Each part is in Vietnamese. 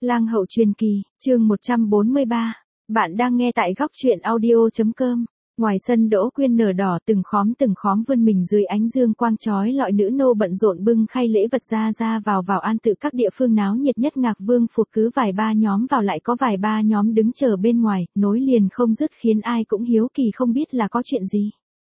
Lang hậu truyền kỳ, chương 143. Bạn đang nghe tại góc truyện audio.com. Ngoài sân đỗ quyên nở đỏ từng khóm vươn mình dưới ánh dương quang chói lọi, nữ nô bận rộn bưng khay lễ vật ra vào an tự các địa phương náo nhiệt nhất Ngạc Vương phủ. Cứ vài ba nhóm vào lại có vài ba nhóm đứng chờ bên ngoài, nối liền không dứt khiến ai cũng hiếu kỳ không biết là có chuyện gì.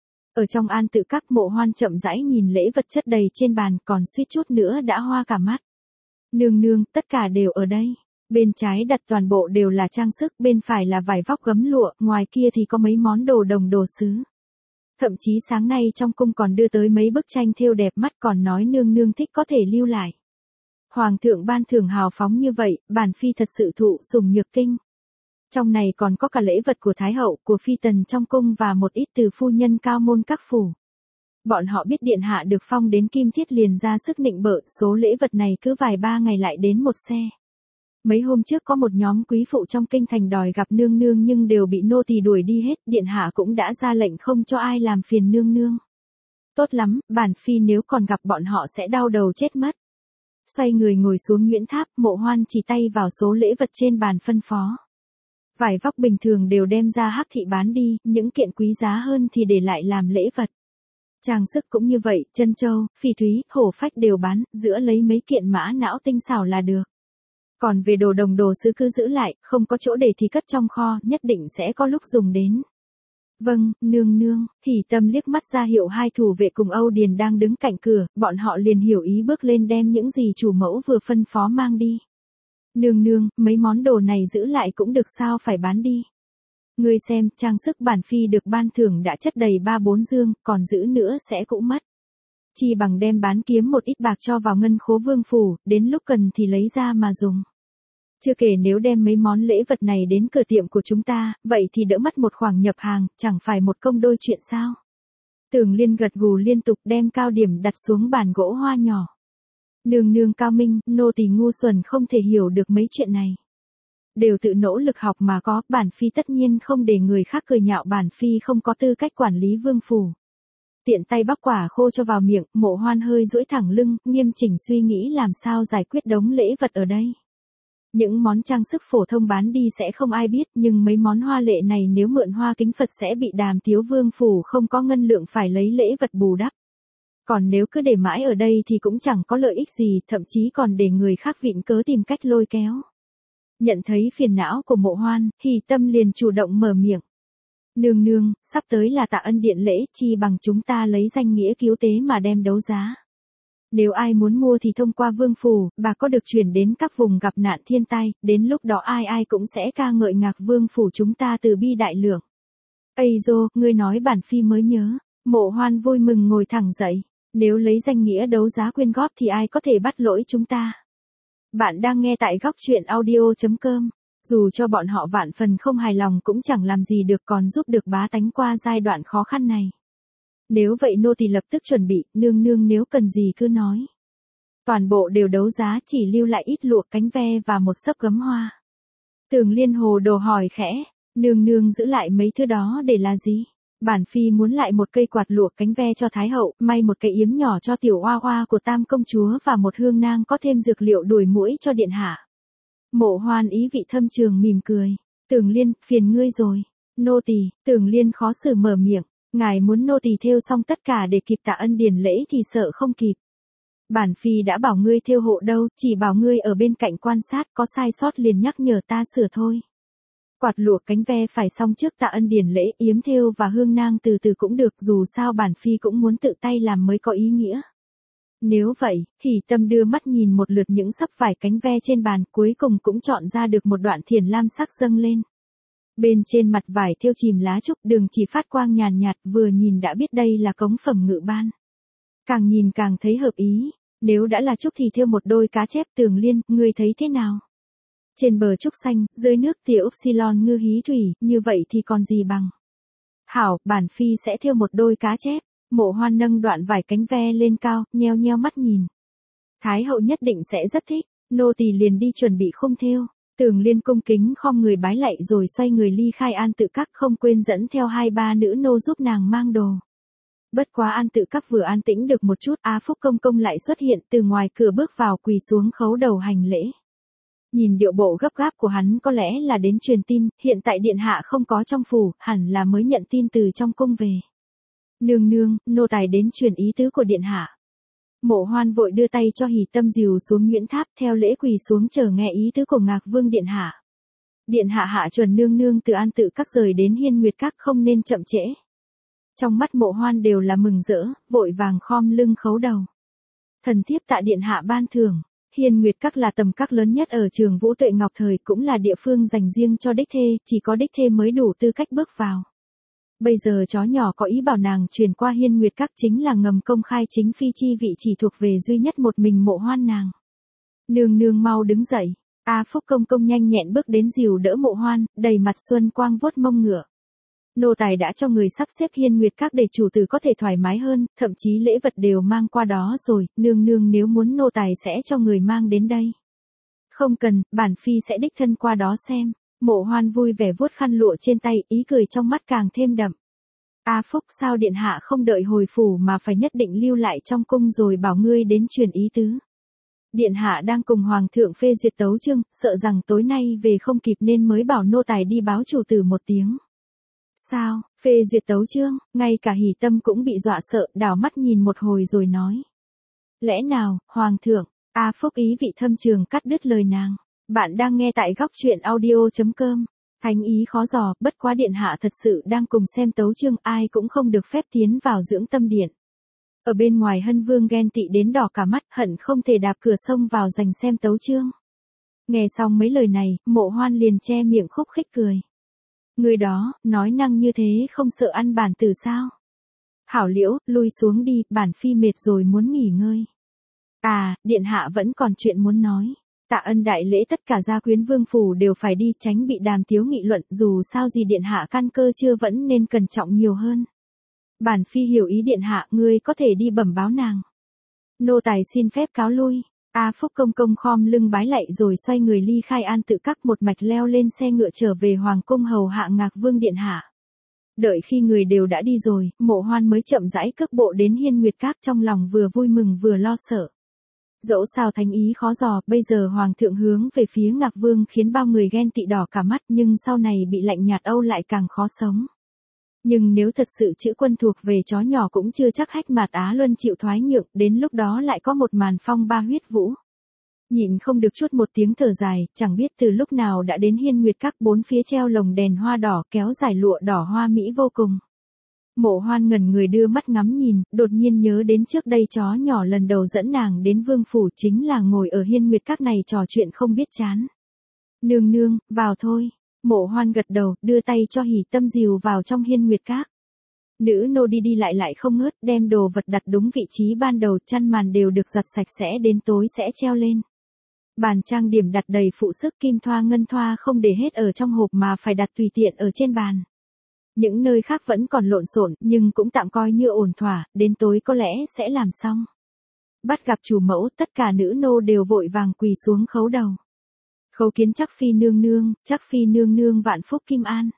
Ở trong an tự các, Mộ Hoan chậm rãi nhìn lễ vật chất đầy trên bàn, còn suýt chút nữa đã hoa cả mắt. Nương nương, tất cả đều ở đây. Bên trái đặt toàn bộ đều là trang sức, bên phải là vải vóc gấm lụa, ngoài kia thì có mấy món đồ đồng đồ sứ. Thậm chí sáng nay trong cung còn đưa tới mấy bức tranh thêu đẹp mắt, còn nói nương nương thích có thể lưu lại. Hoàng thượng ban thưởng hào phóng như vậy, bản phi thật sự thụ sủng nhược kinh. Trong này còn có cả lễ vật của Thái hậu, của phi tần trong cung và một ít từ phu nhân cao môn các phủ. Bọn họ biết điện hạ được phong đến kim thiết liền ra sức nịnh bợ, số lễ vật này cứ vài ba ngày lại đến một xe. Mấy hôm trước có một nhóm quý phụ trong kinh thành đòi gặp nương nương nhưng đều bị nô tỳ đuổi đi hết, điện hạ cũng đã ra lệnh không cho ai làm phiền nương nương. Tốt lắm, bản phi nếu còn gặp bọn họ sẽ đau đầu chết mất. Xoay người ngồi xuống Nguyễn Tháp, Mộ Hoan chỉ tay vào số lễ vật trên bàn phân phó. Vải vóc bình thường đều đem ra Hắc thị bán đi, những kiện quý giá hơn thì để lại làm lễ vật. Trang sức cũng như vậy, trân châu, phỉ thúy, hổ phách đều bán, giữa lấy mấy kiện mã não tinh xảo là được. Còn về đồ đồng đồ sứ cứ giữ lại, không có chỗ để thì cất trong kho, nhất định sẽ có lúc dùng đến. Vâng, nương nương. Hỉ Tâm liếc mắt ra hiệu hai thủ vệ cùng Âu Điền đang đứng cạnh cửa, bọn họ liền hiểu ý bước lên đem những gì chủ mẫu vừa phân phó mang đi. Nương nương, mấy món đồ này giữ lại cũng được sao phải bán đi. Ngươi xem, trang sức bản phi được ban thưởng đã chất đầy 3-4 dương, còn giữ nữa sẽ cũng mất. Chỉ bằng đem bán kiếm một ít bạc cho vào ngân khố vương phủ, đến lúc cần thì lấy ra mà dùng. Chưa kể nếu đem mấy món lễ vật này đến cửa tiệm của chúng ta, vậy thì đỡ mất một khoản nhập hàng, chẳng phải một công đôi chuyện sao. Tưởng Liên gật gù liên tục đem cao điểm đặt xuống bàn gỗ hoa nhỏ. Nương nương cao minh, nô tỳ ngu xuẩn không thể hiểu được mấy chuyện này. Đều tự nỗ lực học mà có, bản phi tất nhiên không để người khác cười nhạo bản phi không có tư cách quản lý vương phủ. Tiện tay bóc quả khô cho vào miệng, Mộ Hoan hơi duỗi thẳng lưng, nghiêm chỉnh suy nghĩ làm sao giải quyết đống lễ vật ở đây. Những món trang sức phổ thông bán đi sẽ không ai biết, nhưng mấy món hoa lệ này nếu mượn hoa kính Phật sẽ bị Đàm thiếu vương phủ không có ngân lượng phải lấy lễ vật bù đắp. Còn nếu cứ để mãi ở đây thì cũng chẳng có lợi ích gì, thậm chí còn để người khác vịn cớ tìm cách lôi kéo. Nhận thấy phiền não của Mộ Hoan, Hỉ Tâm liền chủ động mở miệng. Nương nương, sắp tới là Tạ Ân điện lễ, chi bằng chúng ta lấy danh nghĩa cứu tế mà đem đấu giá. Nếu ai muốn mua thì thông qua vương phủ, bà có được chuyển đến các vùng gặp nạn thiên tai, đến lúc đó ai cũng sẽ ca ngợi Ngạc Vương phủ chúng ta từ bi đại lượng. Ây dô, ngươi nói bản phi mới nhớ. Mộ Hoan vui mừng ngồi thẳng dậy. Nếu lấy danh nghĩa đấu giá quyên góp thì ai có thể bắt lỗi chúng ta. Bạn đang nghe tại góc truyện audio.com. Dù cho bọn họ vạn phần không hài lòng cũng chẳng làm gì được, còn giúp được bá tánh qua giai đoạn khó khăn này. Nếu vậy nô tỳ lập tức chuẩn bị, nương nương nếu cần gì cứ nói. Toàn bộ đều đấu giá, chỉ lưu lại ít lụa cánh ve và một xấp gấm hoa. Tưởng Liên hồ đồ hỏi khẽ, nương nương giữ lại mấy thứ đó để là gì? Bản phi muốn lại một cây quạt lụa cánh ve cho Thái hậu, may một cái yếm nhỏ cho tiểu hoa hoa của Tam công chúa và một hương nang có thêm dược liệu đuổi muỗi cho điện hạ. Mộ Hoan ý vị thâm trường mỉm cười. Tưởng Liên, phiền ngươi rồi. Nô tỳ. Tưởng Liên khó xử mở miệng. Ngài muốn nô tỳ thêu xong tất cả để kịp Tạ Ân điển lễ thì sợ không kịp. Bản phi đã bảo ngươi thêu hộ đâu, chỉ bảo ngươi ở bên cạnh quan sát, có sai sót liền nhắc nhở ta sửa thôi. Quạt lụa cánh ve phải xong trước Tạ Ân điển lễ, yếm thêu và hương nang từ từ cũng được, dù sao bản phi cũng muốn tự tay làm mới có ý nghĩa. Nếu vậy, Hỉ Tâm đưa mắt nhìn một lượt những xấp vải cánh ve trên bàn, cuối cùng cũng chọn ra được một đoạn thiền lam sắc dâng lên. Bên trên mặt vải thêu chìm lá trúc, đường chỉ phát quang nhàn nhạt, vừa nhìn đã biết đây là cống phẩm ngự ban. Càng nhìn càng thấy hợp ý, nếu đã là trúc thì thêu một đôi cá chép. Tưởng Liên, ngươi thấy thế nào? Trên bờ trúc xanh, dưới nước tia upsilon ngư hí thủy, như vậy thì còn gì bằng. Hảo, bản phi sẽ thêu một đôi cá chép. Mộ Hoan nâng đoạn vải cánh ve lên cao, nheo nheo mắt nhìn. Thái hậu nhất định sẽ rất thích, nô tỳ liền đi chuẩn bị khung thêu. Tưởng Liên cung kính khom người bái lạy rồi xoay người ly khai an tự các, không quên dẫn theo 2-3 nữ nô giúp nàng mang đồ. Bất quá an tự các vừa an tĩnh được một chút, Á Phúc công công lại xuất hiện từ ngoài cửa bước vào quỳ xuống khấu đầu hành lễ. Nhìn điệu bộ gấp gáp của hắn có lẽ là đến truyền tin, hiện tại điện hạ không có trong phủ, hẳn là mới nhận tin từ trong cung về. Nương nương, nô tài đến truyền ý tứ của điện hạ. Mộ Hoan vội đưa tay cho Hỉ Tâm dìu xuống Nguyễn Tháp theo lễ quỳ xuống chờ nghe ý tứ của Ngạc Vương điện hạ. Điện hạ hạ chuẩn nương nương từ An Tự Các rời đến Hiên Nguyệt Các không nên chậm trễ. Trong mắt Mộ Hoan đều là mừng rỡ, vội vàng khom lưng khấu đầu. Thần thiếp tạ điện hạ ban thưởng. Hiên Nguyệt Các là tầm các lớn nhất ở Trường Vũ Tuệ Ngọc thời, cũng là địa phương dành riêng cho đích thê, chỉ có đích thê mới đủ tư cách bước vào. Bây giờ chó nhỏ có ý bảo nàng truyền qua Hiên Nguyệt Các chính là ngầm công khai chính phi chi vị chỉ thuộc về duy nhất một mình Mộ Hoan nàng. Nương nương mau đứng dậy. A Phúc công công nhanh nhẹn bước đến dìu đỡ Mộ Hoan, đầy mặt xuân quang vuốt mông ngựa. Nô tài đã cho người sắp xếp Hiên Nguyệt Các để chủ tử có thể thoải mái hơn, thậm chí lễ vật đều mang qua đó rồi, nương nương nếu muốn nô tài sẽ cho người mang đến đây. Không cần, bản phi sẽ đích thân qua đó xem. Mộ Hoan vui vẻ vuốt khăn lụa trên tay, ý cười trong mắt càng thêm đậm. A Phúc, sao điện hạ không đợi hồi phủ mà phải nhất định lưu lại trong cung rồi bảo ngươi đến truyền ý tứ? Điện hạ đang cùng hoàng thượng phê duyệt tấu chương, sợ rằng tối nay về không kịp nên mới bảo nô tài đi báo chủ tử một tiếng. Sao, phê duyệt tấu chương? Ngay cả Hỉ Tâm cũng bị dọa sợ, đảo mắt nhìn một hồi rồi nói. Lẽ nào, hoàng thượng? A Phúc ý vị thâm trường cắt đứt lời nàng. Bạn đang nghe tại góc truyện audio.com. Thánh ý khó dò, bất quá điện hạ thật sự đang cùng xem tấu chương, ai cũng không được phép tiến vào dưỡng tâm điện. Ở bên ngoài Hân Vương ghen tị đến đỏ cả mắt, hận không thể đạp cửa xông vào giành xem tấu chương. Nghe xong mấy lời này, Mộ Hoan liền che miệng khúc khích cười. Người đó, nói năng như thế không sợ ăn bản tử sao? Hảo Liễu, lui xuống đi, bản phi mệt rồi muốn nghỉ ngơi. À, điện hạ vẫn còn chuyện muốn nói. Tạ ân đại lễ tất cả gia quyến vương phủ đều phải đi, tránh bị đàm tiếu nghị luận, dù sao gì điện hạ căn cơ chưa vẫn nên cẩn trọng nhiều hơn. Bản phi hiểu ý điện hạ, ngươi có thể đi bẩm báo nàng. Nô tài xin phép cáo lui. A Phúc công công khom lưng bái lạy rồi xoay người ly khai An Tự Các, một mạch leo lên xe ngựa trở về hoàng cung hầu hạ Ngạc Vương điện hạ. Đợi khi người đều đã đi rồi, Mộ Hoan mới chậm rãi cước bộ đến Hiên Nguyệt Các, trong lòng vừa vui mừng vừa lo sợ. Dẫu sao thánh ý khó dò, bây giờ hoàng thượng hướng về phía Ngạc Vương khiến bao người ghen tị đỏ cả mắt, nhưng sau này bị lạnh nhạt âu lại càng khó sống. Nhưng nếu thật sự chữ quân thuộc về chó nhỏ cũng chưa chắc Hách Mạt Á Luân chịu thoái nhượng, đến lúc đó lại có một màn phong ba huyết vũ. Nhịn không được chút một tiếng thở dài, chẳng biết từ lúc nào đã đến Hiên Nguyệt Các, bốn phía treo lồng đèn hoa đỏ kéo dài lụa đỏ hoa mỹ vô cùng. Mộ Hoan ngẩn người đưa mắt ngắm nhìn, đột nhiên nhớ đến trước đây chó nhỏ lần đầu dẫn nàng đến vương phủ chính là ngồi ở Hiên Nguyệt Các này trò chuyện không biết chán. Nương nương, vào thôi. Mộ Hoan gật đầu, đưa tay cho Hỉ Tâm dìu vào trong Hiên Nguyệt Các. Nữ nô đi đi lại không ngớt, đem đồ vật đặt đúng vị trí ban đầu, chăn màn đều được giặt sạch sẽ, đến tối sẽ treo lên. Bàn trang điểm đặt đầy phụ sức, kim thoa ngân thoa không để hết ở trong hộp mà phải đặt tùy tiện ở trên bàn. Những nơi khác vẫn còn lộn xộn, nhưng cũng tạm coi như ổn thỏa, đến tối có lẽ sẽ làm xong. Bắt gặp chủ mẫu, tất cả nữ nô đều vội vàng quỳ xuống khấu đầu. Khấu kiến chắc phi nương nương vạn phúc kim an.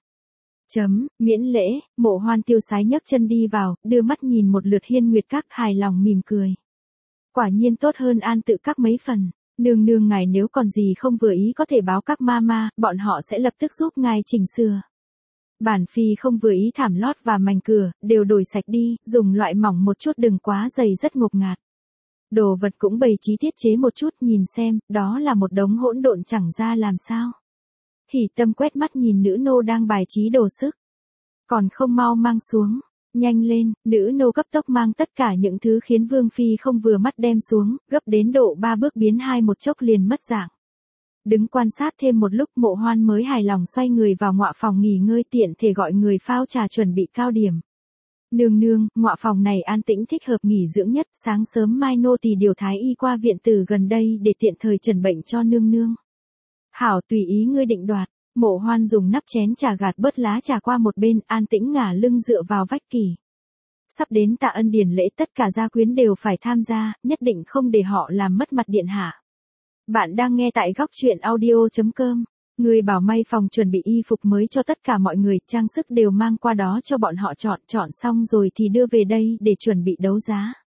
Miễn lễ. Mộ Hoan tiêu sái nhấc chân đi vào, đưa mắt nhìn một lượt Hiên Nguyệt Các, hài lòng mỉm cười. Quả nhiên tốt hơn An Tự Các mấy phần. Nương nương ngài nếu còn gì không vừa ý có thể báo các mama, bọn họ sẽ lập tức giúp ngài chỉnh sửa. Bản phi không vừa ý thảm lót và mành cửa, đều đổi sạch đi, dùng loại mỏng một chút đừng quá dày rất ngột ngạt. Đồ vật cũng bày trí thiết chế một chút, nhìn xem, đó là một đống hỗn độn chẳng ra làm sao. Hỉ Tâm quét mắt nhìn nữ nô đang bài trí đồ sức. Còn không mau mang xuống. Nhanh lên, nữ nô cấp tốc mang tất cả những thứ khiến Vương Phi không vừa mắt đem xuống, gấp đến độ 3 bước biến 2 một chốc liền mất dạng. Đứng quan sát thêm một lúc, Mộ Hoan mới hài lòng xoay người vào ngọa phòng nghỉ ngơi, tiện thể gọi người phao trà chuẩn bị cao điểm. Nương nương, ngọa phòng này an tĩnh thích hợp nghỉ dưỡng nhất, sáng sớm mai nô tỳ điều thái y qua viện tử gần đây để tiện thời trần bệnh cho nương nương. Hảo, tùy ý ngươi định đoạt. Mộ Hoan dùng nắp chén trà gạt bớt lá trà qua một bên, an tĩnh ngả lưng dựa vào vách kỳ. Sắp đến Tạ Ân điển lễ, tất cả gia quyến đều phải tham gia, nhất định không để họ làm mất mặt điện hạ. Bạn đang nghe tại góc truyện audio.com. Người bảo may phòng chuẩn bị y phục mới cho tất cả mọi người, trang sức đều mang qua đó cho bọn họ chọn xong rồi thì đưa về đây để chuẩn bị đấu giá.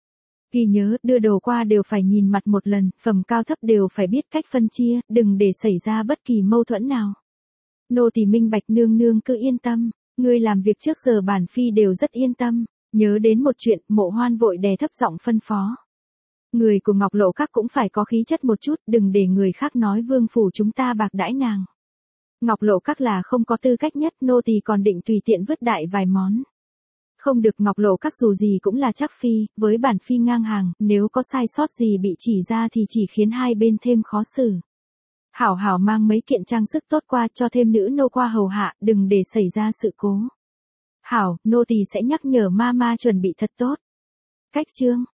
Ghi nhớ, đưa đồ qua đều phải nhìn mặt một lần, phẩm cao thấp đều phải biết cách phân chia, đừng để xảy ra bất kỳ mâu thuẫn nào. Nô tỳ minh bạch nương nương cứ yên tâm, ngươi làm việc trước giờ bản phi đều rất yên tâm. Nhớ đến một chuyện, Mộ Hoan vội đè thấp giọng phân phó. Người của Ngọc Lộ Các cũng phải có khí chất một chút, đừng để người khác nói vương phủ chúng ta bạc đãi nàng. Ngọc Lộ Các là không có tư cách nhất, nô tỳ còn định tùy tiện vứt đại vài món. Không được, Ngọc Lộ Các dù gì cũng là chắc phi, với bản phi ngang hàng, nếu có sai sót gì bị chỉ ra thì chỉ khiến hai bên thêm khó xử. Hảo hảo mang mấy kiện trang sức tốt qua, cho thêm nữ nô qua hầu hạ, đừng để xảy ra sự cố. Hảo, nô tỳ sẽ nhắc nhở mama chuẩn bị thật tốt. Cách chương